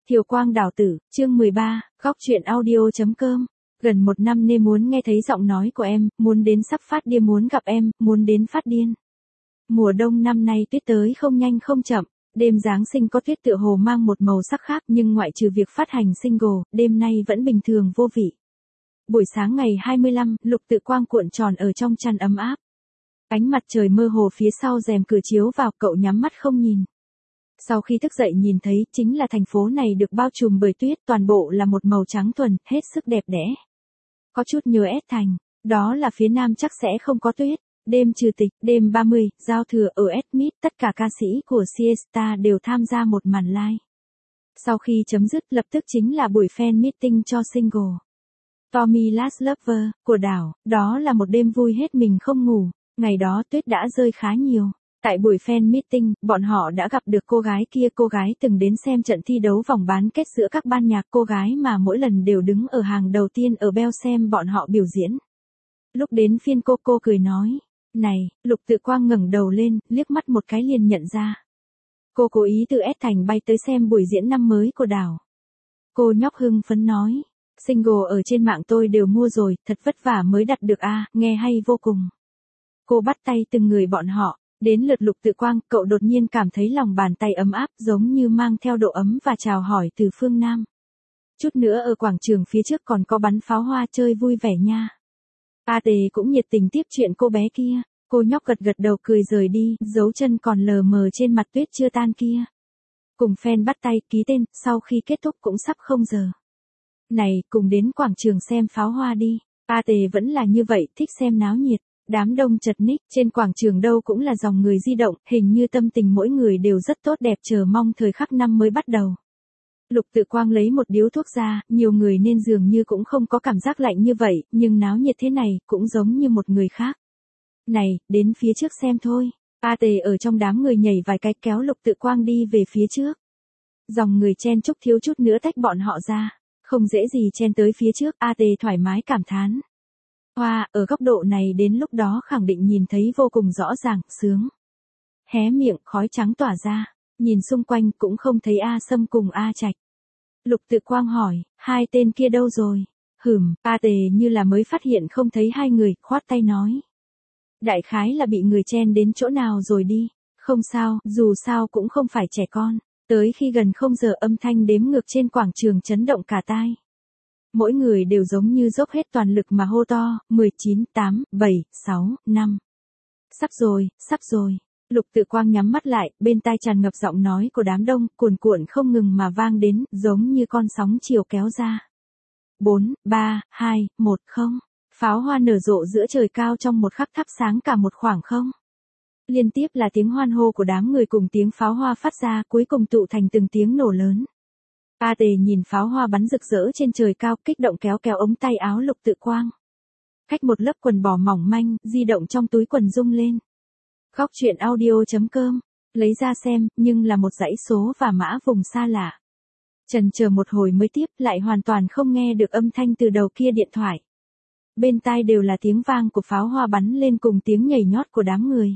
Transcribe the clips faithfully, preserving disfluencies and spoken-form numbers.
Thiều Quang Đào Tử, chương mười ba, góc truyện audio.com. Gần một năm nên muốn nghe thấy giọng nói của em, muốn đến sắp phát điên muốn gặp em, muốn đến phát điên. Mùa đông năm nay tuyết tới không nhanh không chậm, đêm Giáng sinh có tuyết tựa hồ mang một màu sắc khác nhưng ngoại trừ việc phát hành single, đêm nay vẫn bình thường vô vị. Buổi sáng ngày hai mươi lăm, Lục Tự Quang cuộn tròn ở trong chăn ấm áp. Ánh mặt trời mơ hồ phía sau rèm cửa chiếu vào, cậu nhắm mắt không nhìn. Sau khi thức dậy nhìn thấy, chính là thành phố này được bao trùm bởi tuyết, toàn bộ là một màu trắng thuần, hết sức đẹp đẽ. Có chút nhớ S Thành, đó là phía Nam chắc sẽ không có tuyết. Đêm trừ tịch, đêm ba mươi, giao thừa ở Smith, tất cả ca sĩ của Siesta đều tham gia một màn live. Sau khi chấm dứt, lập tức chính là buổi fan meeting cho single Tommy Last Lover của Đảo, đó là một đêm vui hết mình không ngủ, ngày đó tuyết đã rơi khá nhiều. Tại buổi fan meeting, bọn họ đã gặp được cô gái kia, cô gái từng đến xem trận thi đấu vòng bán kết giữa các ban nhạc, cô gái mà mỗi lần đều đứng ở hàng đầu tiên ở Bell xem bọn họ biểu diễn. Lúc đến phiên cô, cô cười nói, này, Lục Tự Quang ngẩng đầu lên, liếc mắt một cái liền nhận ra. Cô cố ý từ S Thành bay tới xem buổi diễn năm mới của Đảo. Cô nhóc hưng phấn nói, single ở trên mạng tôi đều mua rồi, thật vất vả mới đặt được a, nghe hay vô cùng. Cô bắt tay từng người bọn họ. Đến lượt Lục Tự Quang, cậu đột nhiên cảm thấy lòng bàn tay ấm áp giống như mang theo độ ấm và chào hỏi từ phương Nam. Chút nữa ở quảng trường phía trước còn có bắn pháo hoa chơi vui vẻ nha. A Tề cũng nhiệt tình tiếp chuyện cô bé kia, cô nhóc gật gật đầu cười rời đi, dấu chân còn lờ mờ trên mặt tuyết chưa tan kia. Cùng fan bắt tay ký tên, sau khi kết thúc cũng sắp không giờ. Này, cùng đến quảng trường xem pháo hoa đi. A Tề vẫn là như vậy, thích xem náo nhiệt. Đám đông chật ních, trên quảng trường đâu cũng là dòng người di động, hình như tâm tình mỗi người đều rất tốt đẹp chờ mong thời khắc năm mới bắt đầu. Lục Tự Quang lấy một điếu thuốc ra, nhiều người nên dường như cũng không có cảm giác lạnh như vậy, nhưng náo nhiệt thế này, cũng giống như một người khác. Này, đến phía trước xem thôi. A Tề ở trong đám người nhảy vài cái kéo Lục Tự Quang đi về phía trước. Dòng người chen chúc thiếu chút nữa tách bọn họ ra. Không dễ gì chen tới phía trước, A Tề thoải mái cảm thán. Hoa, ở góc độ này đến lúc đó khẳng định nhìn thấy vô cùng rõ ràng, sướng. Hé miệng, khói trắng tỏa ra, nhìn xung quanh cũng không thấy A Sâm cùng A Trạch. Lục Tự Quang hỏi, hai tên kia đâu rồi? Hửm, A Tề như là mới phát hiện không thấy hai người, khoát tay nói. Đại khái là bị người chen đến chỗ nào rồi đi, không sao, dù sao cũng không phải trẻ con. Tới khi gần không giờ âm thanh đếm ngược trên quảng trường chấn động cả tai. Mỗi người đều giống như dốc hết toàn lực mà hô to, mười chín, tám, bảy, sáu, năm. Sắp rồi, sắp rồi. Lục Tự Quang nhắm mắt lại, bên tai tràn ngập giọng nói của đám đông, cuồn cuộn không ngừng mà vang đến, giống như con sóng chiều kéo ra. bốn, ba, hai, một, không. Pháo hoa nở rộ giữa trời cao trong một khắc thắp sáng cả một khoảng không. Liên tiếp là tiếng hoan hô của đám người cùng tiếng pháo hoa phát ra, cuối cùng tụ thành từng tiếng nổ lớn. A Tề nhìn pháo hoa bắn rực rỡ trên trời cao, kích động kéo kéo ống tay áo Lục Tự Quang. Cách một lớp quần bò mỏng manh, di động trong túi quần rung lên. Góc truyện audio.com, lấy ra xem, nhưng là một dãy số và mã vùng xa lạ. Chần chờ một hồi mới tiếp, lại hoàn toàn không nghe được âm thanh từ đầu kia điện thoại. Bên tai đều là tiếng vang của pháo hoa bắn lên cùng tiếng nhảy nhót của đám người.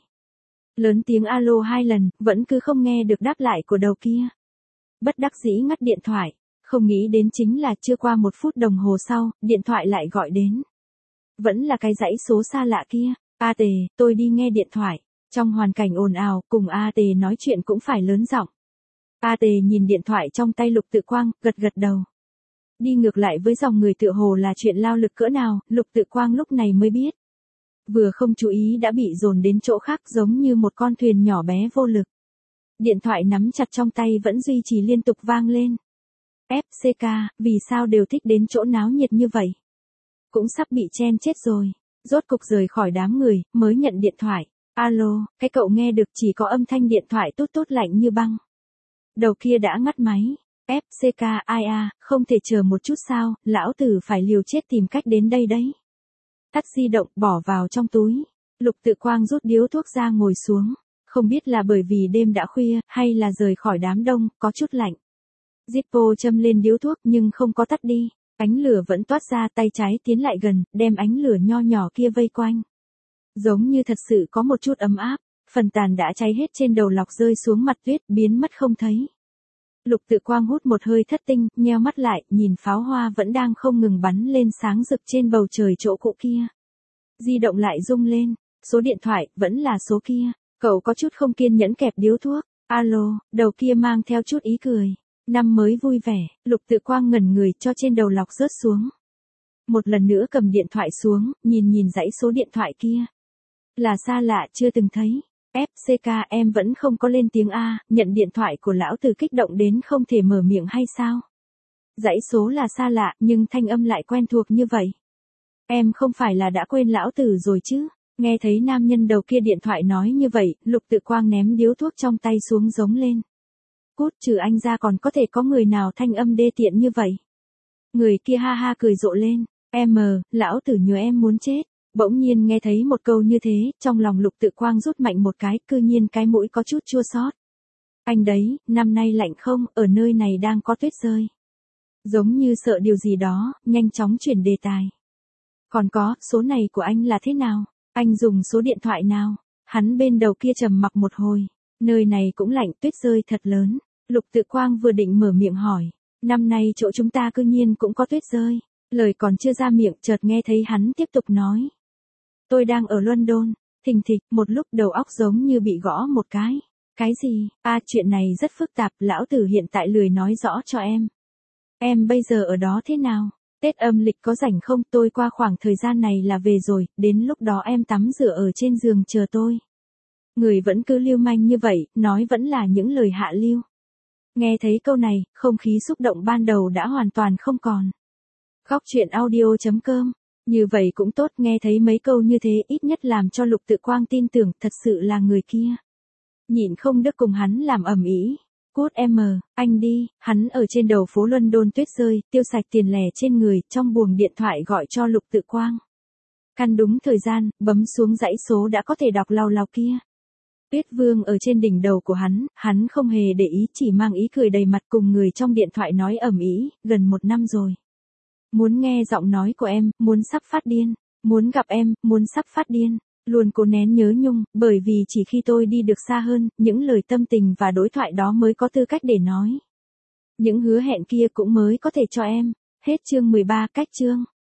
Lớn tiếng alo hai lần, vẫn cứ không nghe được đáp lại của đầu kia. Bất đắc dĩ ngắt điện thoại, không nghĩ đến chính là chưa qua một phút đồng hồ sau, điện thoại lại gọi đến. Vẫn là cái dãy số xa lạ kia, A Tề, tôi đi nghe điện thoại, trong hoàn cảnh ồn ào, cùng A Tề nói chuyện cũng phải lớn giọng. A Tề nhìn điện thoại trong tay Lục Tự Quang, gật gật đầu. Đi ngược lại với dòng người tựa hồ là chuyện lao lực cỡ nào, Lục Tự Quang lúc này mới biết. Vừa không chú ý đã bị dồn đến chỗ khác giống như một con thuyền nhỏ bé vô lực. Điện thoại nắm chặt trong tay vẫn duy trì liên tục vang lên. ép xê ca, vì sao đều thích đến chỗ náo nhiệt như vậy? Cũng sắp bị chen chết rồi. Rốt cục rời khỏi đám người, mới nhận điện thoại. Alo, cái cậu nghe được chỉ có âm thanh điện thoại tốt tốt lạnh như băng. Đầu kia đã ngắt máy. ép xê ca, ai à, không thể chờ một chút sao, lão tử phải liều chết tìm cách đến đây đấy. Tắt di động, bỏ vào trong túi. Lục Tự Quang rút điếu thuốc ra ngồi xuống. Không biết là bởi vì đêm đã khuya, hay là rời khỏi đám đông, có chút lạnh. Zippo châm lên điếu thuốc nhưng không có tắt đi. Ánh lửa vẫn toát ra, tay trái tiến lại gần, đem ánh lửa nho nhỏ kia vây quanh. Giống như thật sự có một chút ấm áp, phần tàn đã cháy hết trên đầu lọc rơi xuống mặt tuyết, biến mất không thấy. Lục Tự Quang hút một hơi thất tinh, nheo mắt lại, nhìn pháo hoa vẫn đang không ngừng bắn lên sáng rực trên bầu trời chỗ cũ kia. Di động lại rung lên, số điện thoại, vẫn là số kia. Cậu có chút không kiên nhẫn kẹp điếu thuốc. Alo, đầu kia mang theo chút ý cười. Năm mới vui vẻ, Lục Tự Quang ngẩn người cho trên đầu lọc rớt xuống. Một lần nữa cầm điện thoại xuống, nhìn nhìn dãy số điện thoại kia. Là xa lạ chưa từng thấy. ép xê ca em vẫn không có lên tiếng A, nhận điện thoại của lão tử kích động đến không thể mở miệng hay sao? Dãy số là xa lạ, nhưng thanh âm lại quen thuộc như vậy. Em không phải là đã quên lão tử rồi chứ? Nghe thấy nam nhân đầu kia điện thoại nói như vậy, Lục Tự Quang ném điếu thuốc trong tay xuống giống lên. Cút, trừ anh ra còn có thể có người nào thanh âm đê tiện như vậy? Người kia ha ha cười rộ lên. Em mờ, lão tử nhớ em muốn chết. Bỗng nhiên nghe thấy một câu như thế, trong lòng Lục Tự Quang rút mạnh một cái, cư nhiên cái mũi có chút chua xót. Anh đấy, năm nay lạnh không, ở nơi này đang có tuyết rơi. Giống như sợ điều gì đó, nhanh chóng chuyển đề tài. Còn có, số này của anh là thế nào? Anh dùng số điện thoại nào? Hắn bên đầu kia trầm mặc một hồi. Nơi này cũng lạnh, tuyết rơi thật lớn. Lục Tự Quang vừa định mở miệng hỏi. Năm nay chỗ chúng ta cư nhiên cũng có tuyết rơi. Lời còn chưa ra miệng, chợt nghe thấy hắn tiếp tục nói. Tôi đang ở London. Thình thịch, một lúc đầu óc giống như bị gõ một cái. Cái gì? À, chuyện này rất phức tạp, lão tử hiện tại lười nói rõ cho em. Em bây giờ ở đó thế nào? Tết âm lịch có rảnh không? Tôi qua khoảng thời gian này là về rồi, đến lúc đó em tắm rửa ở trên giường chờ tôi. Người vẫn cứ lưu manh như vậy, nói vẫn là những lời hạ lưu. Nghe thấy câu này, không khí xúc động ban đầu đã hoàn toàn không còn. Góc truyện audio chấm com. Như vậy cũng tốt, nghe thấy mấy câu như thế ít nhất làm cho Lục Tự Quang tin tưởng thật sự là người kia. Nhịn không được cùng hắn làm ầm ĩ. Cút em mờ, anh đi, hắn ở trên đầu phố London tuyết rơi, tiêu sạch tiền lẻ trên người, trong buồng điện thoại gọi cho Lục Tự Quang. Căn đúng thời gian, bấm xuống dãy số đã có thể đọc lau lau kia. Tuyết Vương ở trên đỉnh đầu của hắn, hắn không hề để ý, chỉ mang ý cười đầy mặt cùng người trong điện thoại nói ầm ĩ, gần một năm rồi. Muốn nghe giọng nói của em, muốn sắp phát điên. Muốn gặp em, muốn sắp phát điên. Luôn cố nén nhớ nhung, bởi vì chỉ khi tôi đi được xa hơn, những lời tâm tình và đối thoại đó mới có tư cách để nói. Những hứa hẹn kia cũng mới có thể cho em. Hết chương mười ba, cách chương.